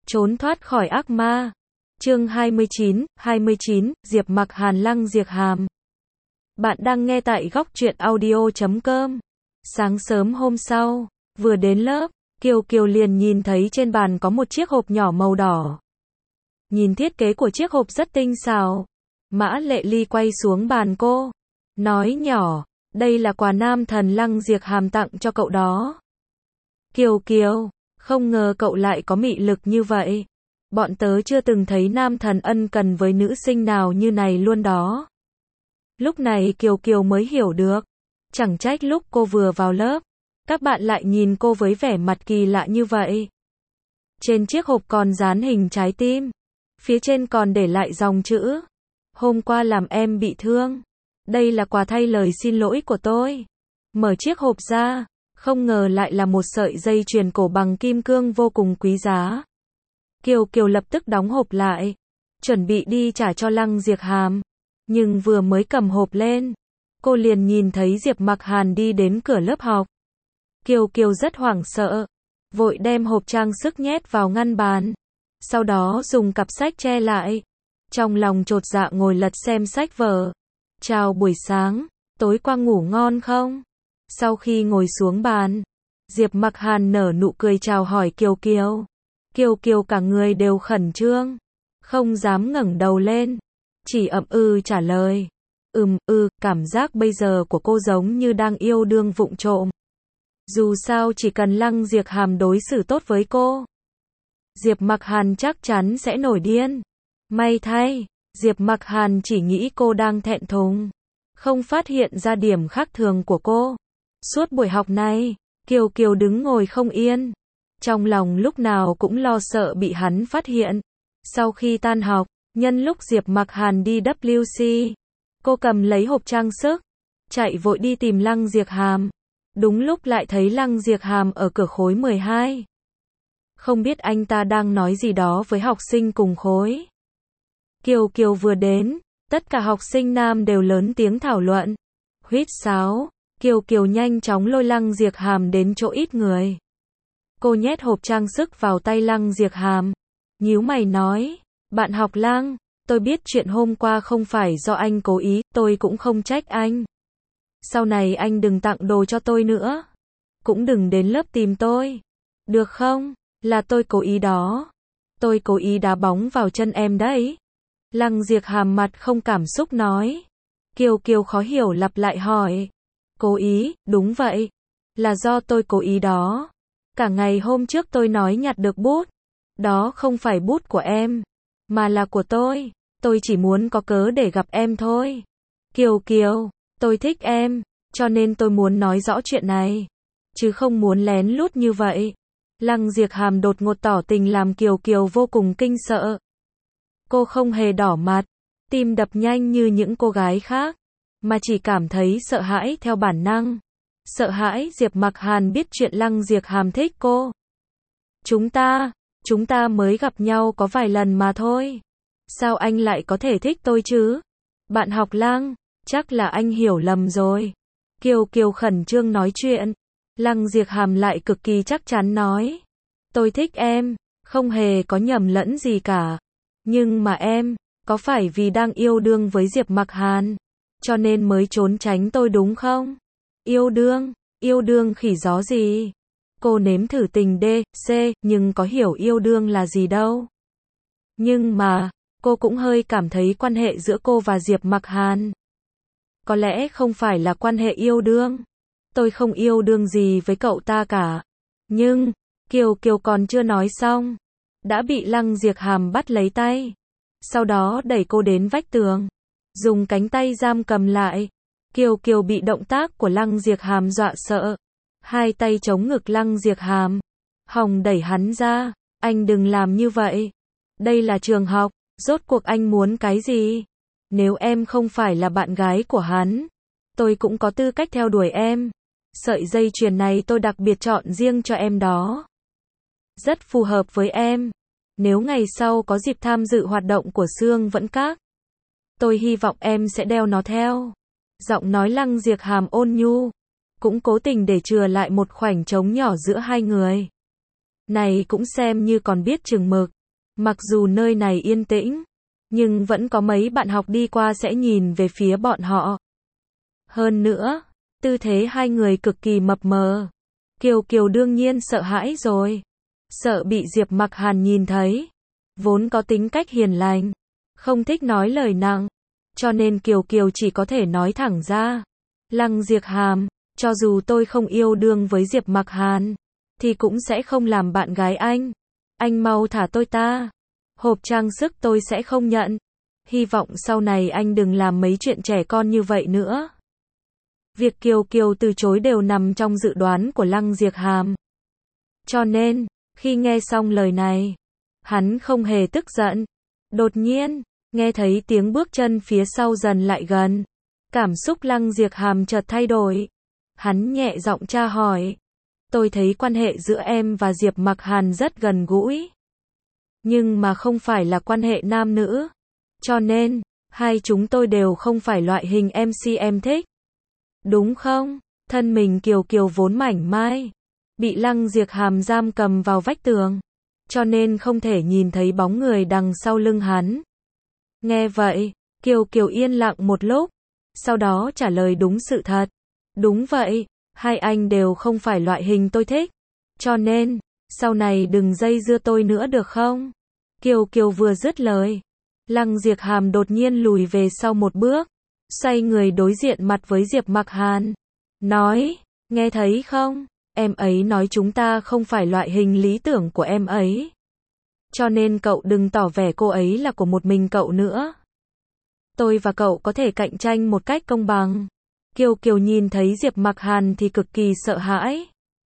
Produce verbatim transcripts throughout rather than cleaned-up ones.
Trốn thoát khỏi ác ma. Chương hai mươi chín, hai mươi chín, Diệp Mặc Hàn Lăng Diệp Hàm. Bạn đang nghe tại góc truyện audio chấm com. Sáng sớm hôm sau, vừa đến lớp, Kiều Kiều liền nhìn thấy trên bàn có một chiếc hộp nhỏ màu đỏ. Nhìn thiết kế của chiếc hộp rất tinh xảo. Mã Lệ Ly quay xuống bàn cô, nói nhỏ, đây là quà nam thần Lăng Diệp Hàm tặng cho cậu đó. Kiều Kiều, không ngờ cậu lại có mị lực như vậy. Bọn tớ chưa từng thấy nam thần ân cần với nữ sinh nào như này luôn đó. Lúc này Kiều Kiều mới hiểu được. Chẳng trách lúc cô vừa vào lớp, các bạn lại nhìn cô với vẻ mặt kỳ lạ như vậy. Trên chiếc hộp còn dán hình trái tim. Phía trên còn để lại dòng chữ. Hôm qua làm em bị thương. Đây là quà thay lời xin lỗi của tôi. Mở chiếc hộp ra, không ngờ lại là một sợi dây chuyền cổ bằng kim cương vô cùng quý giá. Kiều Kiều lập tức đóng hộp lại, chuẩn bị đi trả cho Lăng Diệp Hàm. Nhưng vừa mới cầm hộp lên, cô liền nhìn thấy Diệp Mặc Hàn đi đến cửa lớp học. Kiều Kiều rất hoảng sợ, vội đem hộp trang sức nhét vào ngăn bàn. Sau đó dùng cặp sách che lại. Trong lòng chột dạ ngồi lật xem sách vở. Chào buổi sáng, tối qua ngủ ngon không? Sau khi ngồi xuống bàn, Diệp Mặc Hàn nở nụ cười chào hỏi Kiều Kiều. Kiều Kiều cả người đều khẩn trương, không dám ngẩng đầu lên, chỉ ậm ừ trả lời. Ừm, ừ, cảm giác bây giờ của cô giống như đang yêu đương vụng trộm. Dù sao chỉ cần Lăng Diệp Hàm đối xử tốt với cô, Diệp Mặc Hàn chắc chắn sẽ nổi điên. May thay, Diệp Mặc Hàn chỉ nghĩ cô đang thẹn thùng, không phát hiện ra điểm khác thường của cô. Suốt buổi học này, Kiều Kiều đứng ngồi không yên. Trong lòng lúc nào cũng lo sợ bị hắn phát hiện. Sau khi tan học, nhân lúc Diệp Mặc Hàn đi W C, cô cầm lấy hộp trang sức, chạy vội đi tìm Lăng Diệp Hàm. Đúng lúc lại thấy Lăng Diệp Hàm ở cửa khối mười hai. Không biết anh ta đang nói gì đó với học sinh cùng khối. Kiều Kiều vừa đến, tất cả học sinh nam đều lớn tiếng thảo luận. Huýt sáo, Kiều Kiều nhanh chóng lôi Lăng Diệp Hàm đến chỗ ít người. Cô nhét hộp trang sức vào tay Lăng Diệp Hàm, nhíu mày nói, bạn học Lăng, tôi biết chuyện hôm qua không phải do anh cố ý, tôi cũng không trách anh. Sau này anh đừng tặng đồ cho tôi nữa, cũng đừng đến lớp tìm tôi, được không? Là tôi cố ý đó, tôi cố ý đá bóng vào chân em đấy. Lăng Diệp Hàm mặt không cảm xúc nói. Kiều Kiều khó hiểu lặp lại hỏi, cố ý, đúng vậy, là do tôi cố ý đó. Cả ngày hôm trước tôi nói nhặt được bút, đó không phải bút của em, mà là của tôi, tôi chỉ muốn có cớ để gặp em thôi. Kiều Kiều, tôi thích em, cho nên tôi muốn nói rõ chuyện này, chứ không muốn lén lút như vậy. Lăng Diệp Hàm đột ngột tỏ tình làm Kiều Kiều vô cùng kinh sợ. Cô không hề đỏ mặt, tim đập nhanh như những cô gái khác, mà chỉ cảm thấy sợ hãi theo bản năng. Sợ hãi Diệp Mặc Hàn biết chuyện Lăng Diệp Hàm thích cô. Chúng ta, chúng ta mới gặp nhau có vài lần mà thôi. Sao anh lại có thể thích tôi chứ? Bạn học Lăng, chắc là anh hiểu lầm rồi. Kiều Kiều khẩn trương nói chuyện. Lăng Diệp Hàm lại cực kỳ chắc chắn nói. Tôi thích em, không hề có nhầm lẫn gì cả. Nhưng mà em, có phải vì đang yêu đương với Diệp Mặc Hàn, cho nên mới trốn tránh tôi đúng không? Yêu đương, yêu đương khỉ gió gì? Cô nếm thử tình D, C, nhưng có hiểu yêu đương là gì đâu. Nhưng mà, cô cũng hơi cảm thấy quan hệ giữa cô và Diệp Mặc Hàn có lẽ không phải là quan hệ yêu đương. Tôi không yêu đương gì với cậu ta cả. Nhưng, Kiều Kiều còn chưa nói xong, đã bị Lăng Diệp Hàm bắt lấy tay. Sau đó đẩy cô đến vách tường, dùng cánh tay giam cầm lại. Kiều Kiều bị động tác của Lăng Diệp Hàm dọa sợ. Hai tay chống ngực Lăng Diệp Hàm. Hòng đẩy hắn ra. Anh đừng làm như vậy. Đây là trường học. Rốt cuộc anh muốn cái gì? Nếu em không phải là bạn gái của hắn, tôi cũng có tư cách theo đuổi em. Sợi dây chuyền này tôi đặc biệt chọn riêng cho em đó. Rất phù hợp với em. Nếu ngày sau có dịp tham dự hoạt động của Sương Vẫn Các, tôi hy vọng em sẽ đeo nó theo. Giọng nói Lăng Diệp Hàm ôn nhu, cũng cố tình để chừa lại một khoảnh trống nhỏ giữa hai người. Này cũng xem như còn biết chừng mực. Mặc dù nơi này yên tĩnh, nhưng vẫn có mấy bạn học đi qua sẽ nhìn về phía bọn họ. Hơn nữa, tư thế hai người cực kỳ mập mờ. Kiều Kiều đương nhiên sợ hãi rồi. Sợ bị Diệp Mặc Hàn nhìn thấy. Vốn có tính cách hiền lành, không thích nói lời nặng, cho nên Kiều Kiều chỉ có thể nói thẳng ra. Lăng Diệp Hàm, cho dù tôi không yêu đương với Diệp Mặc Hàn, thì cũng sẽ không làm bạn gái anh. Anh mau thả tôi ta. Hộp trang sức tôi sẽ không nhận. Hy vọng sau này anh đừng làm mấy chuyện trẻ con như vậy nữa. Việc Kiều Kiều từ chối đều nằm trong dự đoán của Lăng Diệp Hàm. Cho nên, khi nghe xong lời này, hắn không hề tức giận. Đột nhiên, nghe thấy tiếng bước chân phía sau dần lại gần. Cảm xúc Lăng Diệp Hàm chợt thay đổi. Hắn nhẹ giọng tra hỏi. Tôi thấy quan hệ giữa em và Diệp Mặc Hàn rất gần gũi. Nhưng mà không phải là quan hệ nam nữ. Cho nên, hai chúng tôi đều không phải loại hình em xê em thích. Đúng không? Thân mình Kiều Kiều vốn mảnh mai, bị Lăng Diệp Hàm giam cầm vào vách tường, cho nên không thể nhìn thấy bóng người đằng sau lưng hắn. Nghe vậy, Kiều Kiều yên lặng một lúc, sau đó trả lời đúng sự thật. Đúng vậy, hai anh đều không phải loại hình tôi thích, cho nên, sau này đừng dây dưa tôi nữa được không? Kiều Kiều vừa dứt lời, Lăng Diệp Hàm đột nhiên lùi về sau một bước, xoay người đối diện mặt với Diệp Mặc Hàn. Nói, nghe thấy không? Em ấy nói chúng ta không phải loại hình lý tưởng của em ấy. Cho nên cậu đừng tỏ vẻ cô ấy là của một mình cậu nữa. Tôi và cậu có thể cạnh tranh một cách công bằng. Kiều Kiều nhìn thấy Diệp Mặc Hàn thì cực kỳ sợ hãi.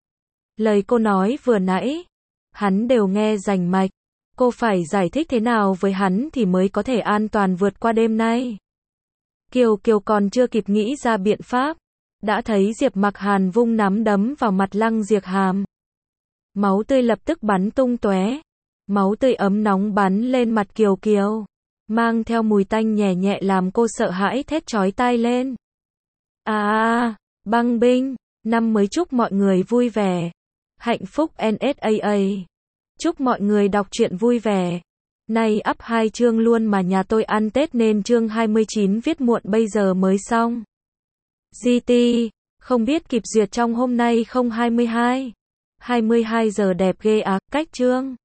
Lời cô nói vừa nãy, hắn đều nghe rành mạch. Cô phải giải thích thế nào với hắn thì mới có thể an toàn vượt qua đêm nay. Kiều Kiều còn chưa kịp nghĩ ra biện pháp, đã thấy Diệp Mặc Hàn vung nắm đấm vào mặt Lăng Diệp Hàm. Máu tươi lập tức bắn tung tóe. Máu tươi ấm nóng bắn lên mặt Kiều Kiều, mang theo mùi tanh nhẹ nhẹ làm cô sợ hãi thét chói tai lên. À, băng binh, năm mới chúc mọi người vui vẻ, hạnh phúc en ét a a. Chúc mọi người đọc truyện vui vẻ. Nay up hai chương luôn mà nhà tôi ăn Tết nên chương hai mươi chín viết muộn bây giờ mới xong. giê tê, không biết kịp duyệt trong hôm nay không hai mươi hai. hai mươi hai giờ đẹp ghê à, cách chương.